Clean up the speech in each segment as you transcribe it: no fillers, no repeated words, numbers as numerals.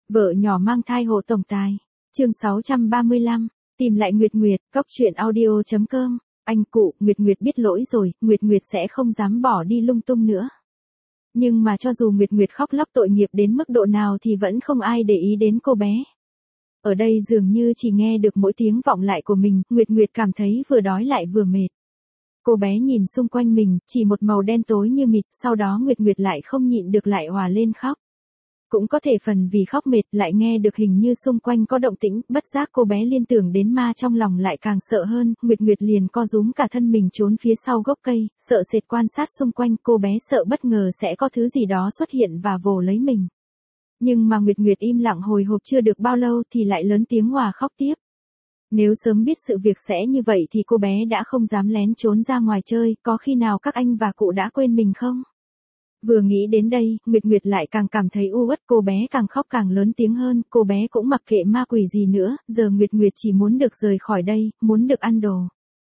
Vợ nhỏ mang thai hộ tổng tài. Chương 635, tìm lại Nguyệt Nguyệt, Cóc truyện audio.com. Anh cụ, Nguyệt Nguyệt biết lỗi rồi, Nguyệt Nguyệt sẽ không dám bỏ đi lung tung nữa. Nhưng mà cho dù Nguyệt Nguyệt khóc lóc tội nghiệp đến mức độ nào thì vẫn không ai để ý đến cô bé. Ở đây dường như chỉ nghe được mỗi tiếng vọng lại của mình, Nguyệt Nguyệt cảm thấy vừa đói lại vừa mệt. Cô bé nhìn xung quanh mình, chỉ một màu đen tối như mịt, sau đó Nguyệt Nguyệt lại không nhịn được lại òa lên khóc. Cũng có thể phần vì khóc mệt lại nghe được hình như xung quanh có động tĩnh, bất giác cô bé liên tưởng đến ma trong lòng lại càng sợ hơn, Nguyệt Nguyệt liền co rúm cả thân mình trốn phía sau gốc cây, sợ sệt quan sát xung quanh, cô bé sợ bất ngờ sẽ có thứ gì đó xuất hiện và vồ lấy mình. Nhưng mà Nguyệt Nguyệt im lặng hồi hộp chưa được bao lâu thì lại lớn tiếng òa khóc tiếp. Nếu sớm biết sự việc sẽ như vậy thì cô bé đã không dám lén trốn ra ngoài chơi, có khi nào các anh và cụ đã quên mình không? Vừa nghĩ đến đây, Nguyệt Nguyệt lại càng cảm thấy u uất, cô bé càng khóc càng lớn tiếng hơn, cô bé cũng mặc kệ ma quỷ gì nữa, giờ Nguyệt Nguyệt chỉ muốn được rời khỏi đây, muốn được ăn đồ.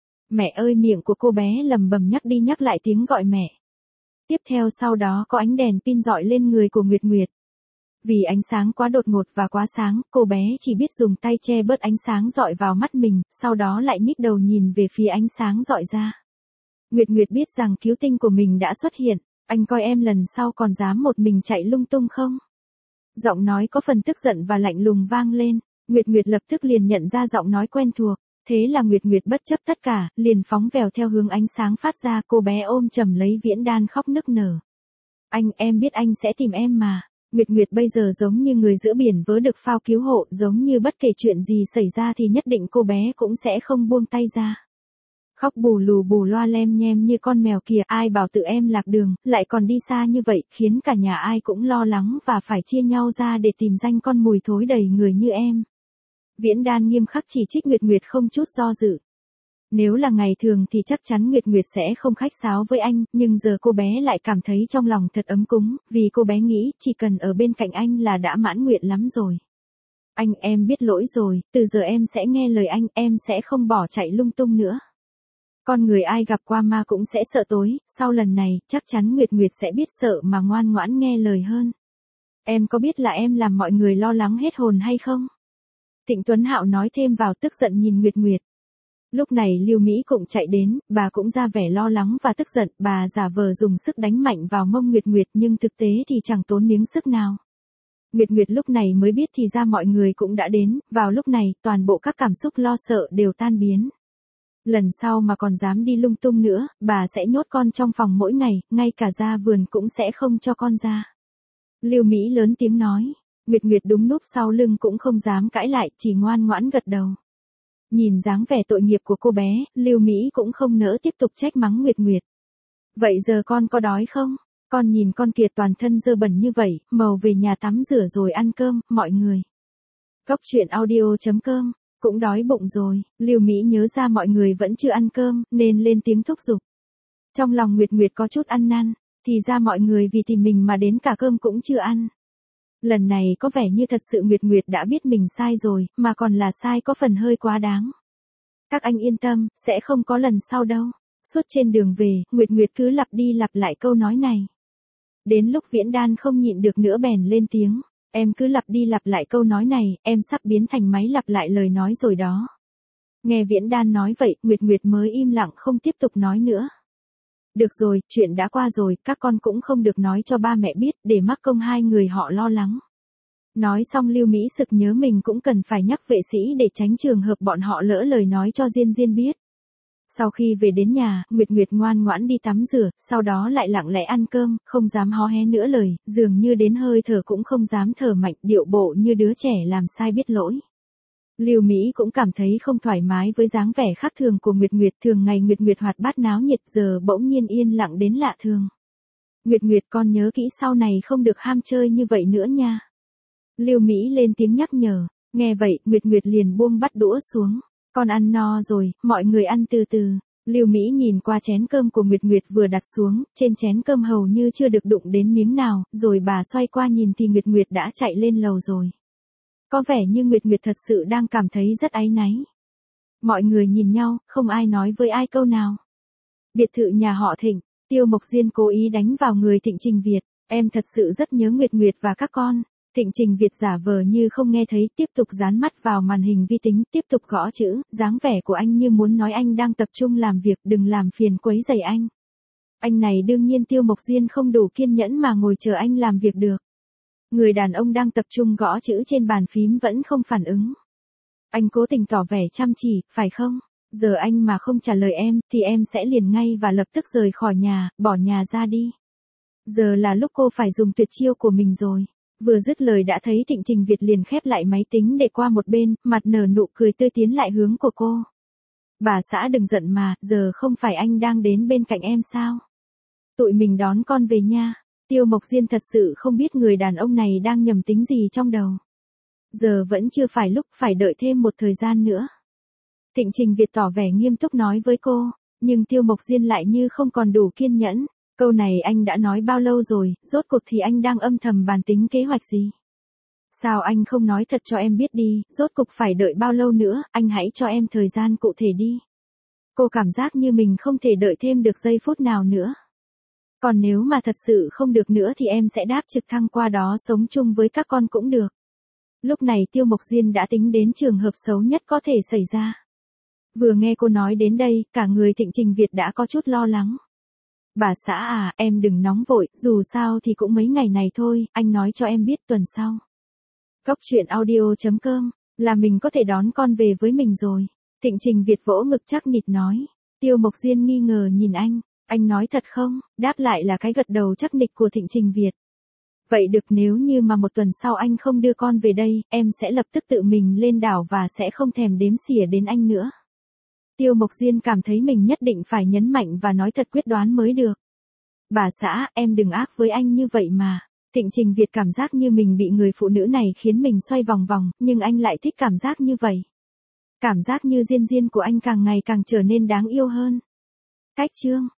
Mẹ ơi, miệng của cô bé lẩm bẩm nhắc đi nhắc lại tiếng gọi mẹ. Tiếp theo sau đó có ánh đèn pin rọi lên người của Nguyệt Nguyệt. Vì ánh sáng quá đột ngột và quá sáng, cô bé chỉ biết dùng tay che bớt ánh sáng rọi vào mắt mình, sau đó lại nhích đầu nhìn về phía ánh sáng rọi ra. Nguyệt Nguyệt biết rằng cứu tinh của mình đã xuất hiện. Anh coi em lần sau còn dám một mình chạy lung tung không? Giọng nói có phần tức giận và lạnh lùng vang lên. Nguyệt Nguyệt lập tức liền nhận ra giọng nói quen thuộc. Thế là Nguyệt Nguyệt bất chấp tất cả, liền phóng vèo theo hướng ánh sáng phát ra, cô bé ôm chầm lấy Viễn Đan khóc nức nở. Anh, em biết anh sẽ tìm em mà. Nguyệt Nguyệt bây giờ giống như người giữa biển vớ được phao cứu hộ, giống như bất kể chuyện gì xảy ra thì nhất định cô bé cũng sẽ không buông tay ra. Khóc bù lù bù loa lem nhem như con mèo kìa, ai bảo tự em lạc đường, lại còn đi xa như vậy, khiến cả nhà ai cũng lo lắng và phải chia nhau ra để tìm danh con mùi thối đầy người như em. Viễn Đan nghiêm khắc chỉ trích Nguyệt Nguyệt không chút do dự. Nếu là ngày thường thì chắc chắn Nguyệt Nguyệt sẽ không khách sáo với anh, nhưng giờ cô bé lại cảm thấy trong lòng thật ấm cúng, vì cô bé nghĩ chỉ cần ở bên cạnh anh là đã mãn nguyện lắm rồi. Anh, em biết lỗi rồi, từ giờ em sẽ nghe lời anh, em sẽ không bỏ chạy lung tung nữa. Con người ai gặp qua ma cũng sẽ sợ tối, sau lần này, chắc chắn Nguyệt Nguyệt sẽ biết sợ mà ngoan ngoãn nghe lời hơn. Em có biết là em làm mọi người lo lắng hết hồn hay không? Trịnh Tuấn Hạo nói thêm vào, tức giận nhìn Nguyệt Nguyệt. Lúc này Lưu Mỹ cũng chạy đến, bà cũng ra vẻ lo lắng và tức giận, bà giả vờ dùng sức đánh mạnh vào mông Nguyệt Nguyệt nhưng thực tế thì chẳng tốn miếng sức nào. Nguyệt Nguyệt lúc này mới biết thì ra mọi người cũng đã đến, vào lúc này toàn bộ các cảm xúc lo sợ đều tan biến. Lần sau mà còn dám đi lung tung nữa, bà sẽ nhốt con trong phòng mỗi ngày, ngay cả ra vườn cũng sẽ không cho con ra. Lưu Mỹ lớn tiếng nói, Nguyệt Nguyệt đúng núp sau lưng cũng không dám cãi lại, chỉ ngoan ngoãn gật đầu. Nhìn dáng vẻ tội nghiệp của cô bé, Lưu Mỹ cũng không nỡ tiếp tục trách mắng Nguyệt Nguyệt. Vậy giờ con có đói không? Con nhìn con kìa, toàn thân dơ bẩn như vậy, màu về nhà tắm rửa rồi ăn cơm, mọi người. Cóc truyện audio.com. Cũng đói bụng rồi, Lưu Mỹ nhớ ra mọi người vẫn chưa ăn cơm, nên lên tiếng thúc giục. Trong lòng Nguyệt Nguyệt có chút ăn năn, thì ra mọi người vì tìm mình mà đến cả cơm cũng chưa ăn. Lần này có vẻ như thật sự Nguyệt Nguyệt đã biết mình sai rồi, mà còn là sai có phần hơi quá đáng. Các anh yên tâm, sẽ không có lần sau đâu. Suốt trên đường về, Nguyệt Nguyệt cứ lặp đi lặp lại câu nói này. Đến lúc Viễn Đan không nhịn được nữa bèn lên tiếng. Em cứ lặp đi lặp lại câu nói này, em sắp biến thành máy lặp lại lời nói rồi đó. Nghe Viễn Đan nói vậy, Nguyệt Nguyệt mới im lặng không tiếp tục nói nữa. Được rồi, chuyện đã qua rồi, các con cũng không được nói cho ba mẹ biết, để mắc công hai người họ lo lắng. Nói xong Lưu Mỹ sực nhớ mình cũng cần phải nhắc vệ sĩ để tránh trường hợp bọn họ lỡ lời nói cho Diên Diên biết. Sau khi về đến nhà, Nguyệt Nguyệt ngoan ngoãn đi tắm rửa, sau đó lại lặng lẽ ăn cơm, không dám hó hé nữa lời, dường như đến hơi thở cũng không dám thở mạnh, điệu bộ như đứa trẻ làm sai biết lỗi. Lưu Mỹ cũng cảm thấy không thoải mái với dáng vẻ khác thường của Nguyệt Nguyệt, thường ngày Nguyệt Nguyệt hoạt bát náo nhiệt, giờ bỗng nhiên yên lặng đến lạ thường. Nguyệt Nguyệt, con nhớ kỹ sau này không được ham chơi như vậy nữa nha. Lưu Mỹ lên tiếng nhắc nhở, nghe vậy, Nguyệt Nguyệt liền buông bát đũa xuống. Con ăn no rồi, mọi người ăn từ từ. Lưu Mỹ nhìn qua chén cơm của Nguyệt Nguyệt vừa đặt xuống, trên chén cơm hầu như chưa được đụng đến miếng nào, rồi bà xoay qua nhìn thì Nguyệt Nguyệt đã chạy lên lầu rồi. Có vẻ như Nguyệt Nguyệt thật sự đang cảm thấy rất áy náy. Mọi người nhìn nhau, không ai nói với ai câu nào. Biệt thự nhà họ Thịnh, Tiêu Mộc Diên cố ý đánh vào người Thịnh Trình Việt. Em thật sự rất nhớ Nguyệt Nguyệt và các con. Thịnh Trình Việt giả vờ như không nghe thấy, tiếp tục dán mắt vào màn hình vi tính, tiếp tục gõ chữ, dáng vẻ của anh như muốn nói anh đang tập trung làm việc, đừng làm phiền quấy rầy anh. Anh này đương nhiên Tiêu Mộc Diên không đủ kiên nhẫn mà ngồi chờ anh làm việc được. Người đàn ông đang tập trung gõ chữ trên bàn phím vẫn không phản ứng. Anh cố tình tỏ vẻ chăm chỉ, phải không? Giờ anh mà không trả lời em, thì em sẽ liền ngay và lập tức rời khỏi nhà, bỏ nhà ra đi. Giờ là lúc cô phải dùng tuyệt chiêu của mình rồi. Vừa dứt lời đã thấy Thịnh Trình Việt liền khép lại máy tính để qua một bên, mặt nở nụ cười tươi tiến lại hướng của cô. Bà xã đừng giận mà, giờ không phải anh đang đến bên cạnh em sao? Tụi mình đón con về nha. Tiêu Mộc Diên thật sự không biết người đàn ông này đang nhầm tính gì trong đầu. Giờ vẫn chưa phải lúc, phải đợi thêm một thời gian nữa. Thịnh Trình Việt tỏ vẻ nghiêm túc nói với cô, nhưng Tiêu Mộc Diên lại như không còn đủ kiên nhẫn. Câu này anh đã nói bao lâu rồi, rốt cuộc thì anh đang âm thầm bàn tính kế hoạch gì? Sao anh không nói thật cho em biết đi, rốt cuộc phải đợi bao lâu nữa, anh hãy cho em thời gian cụ thể đi. Cô cảm giác như mình không thể đợi thêm được giây phút nào nữa. Còn nếu mà thật sự không được nữa thì em sẽ đáp trực thăng qua đó sống chung với các con cũng được. Lúc này Tiêu Mộc Diên đã tính đến trường hợp xấu nhất có thể xảy ra. Vừa nghe cô nói đến đây, cả người Thịnh Trình Việt đã có chút lo lắng. Bà xã à, em đừng nóng vội, dù sao thì cũng mấy ngày này thôi, anh nói cho em biết tuần sau. Cóc truyện audio.com, là mình có thể đón con về với mình rồi. Thịnh Trình Việt vỗ ngực chắc nịch nói. Tiêu Mộc Diên nghi ngờ nhìn anh nói thật không? Đáp lại là cái gật đầu chắc nịch của Thịnh Trình Việt. Vậy được, nếu như mà một tuần sau anh không đưa con về đây, em sẽ lập tức tự mình lên đảo và sẽ không thèm đếm xỉa đến anh nữa. Tiêu Mộc Diên cảm thấy mình nhất định phải nhấn mạnh và nói thật quyết đoán mới được. Bà xã, em đừng ác với anh như vậy mà. Thịnh Trình Việt cảm giác như mình bị người phụ nữ này khiến mình xoay vòng vòng, nhưng anh lại thích cảm giác như vậy. Cảm giác như Diên Diên của anh càng ngày càng trở nên đáng yêu hơn. Cách chương